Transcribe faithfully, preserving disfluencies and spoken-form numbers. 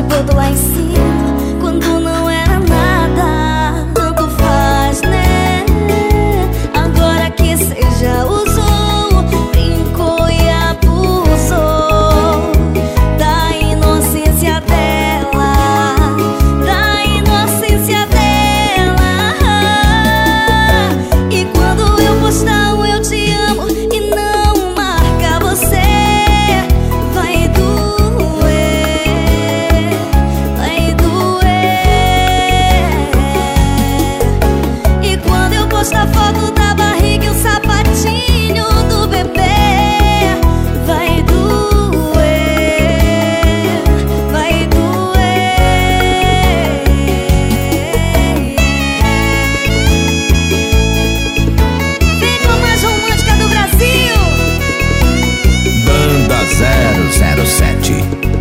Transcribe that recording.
botou lá em cima quando não era nada. Tanto faz, né? Agora que cê já usou, brincou e abusou da inocência dela, da inocência dela. E quando eu postar um eu te amo e não marcar você, vai doer, vai doer. E quando eu postar foto da barriga e o sapatinho do bebê, vai doer, vai doer. Vem com a mais romântica do Brasil. Banda zero zero sete.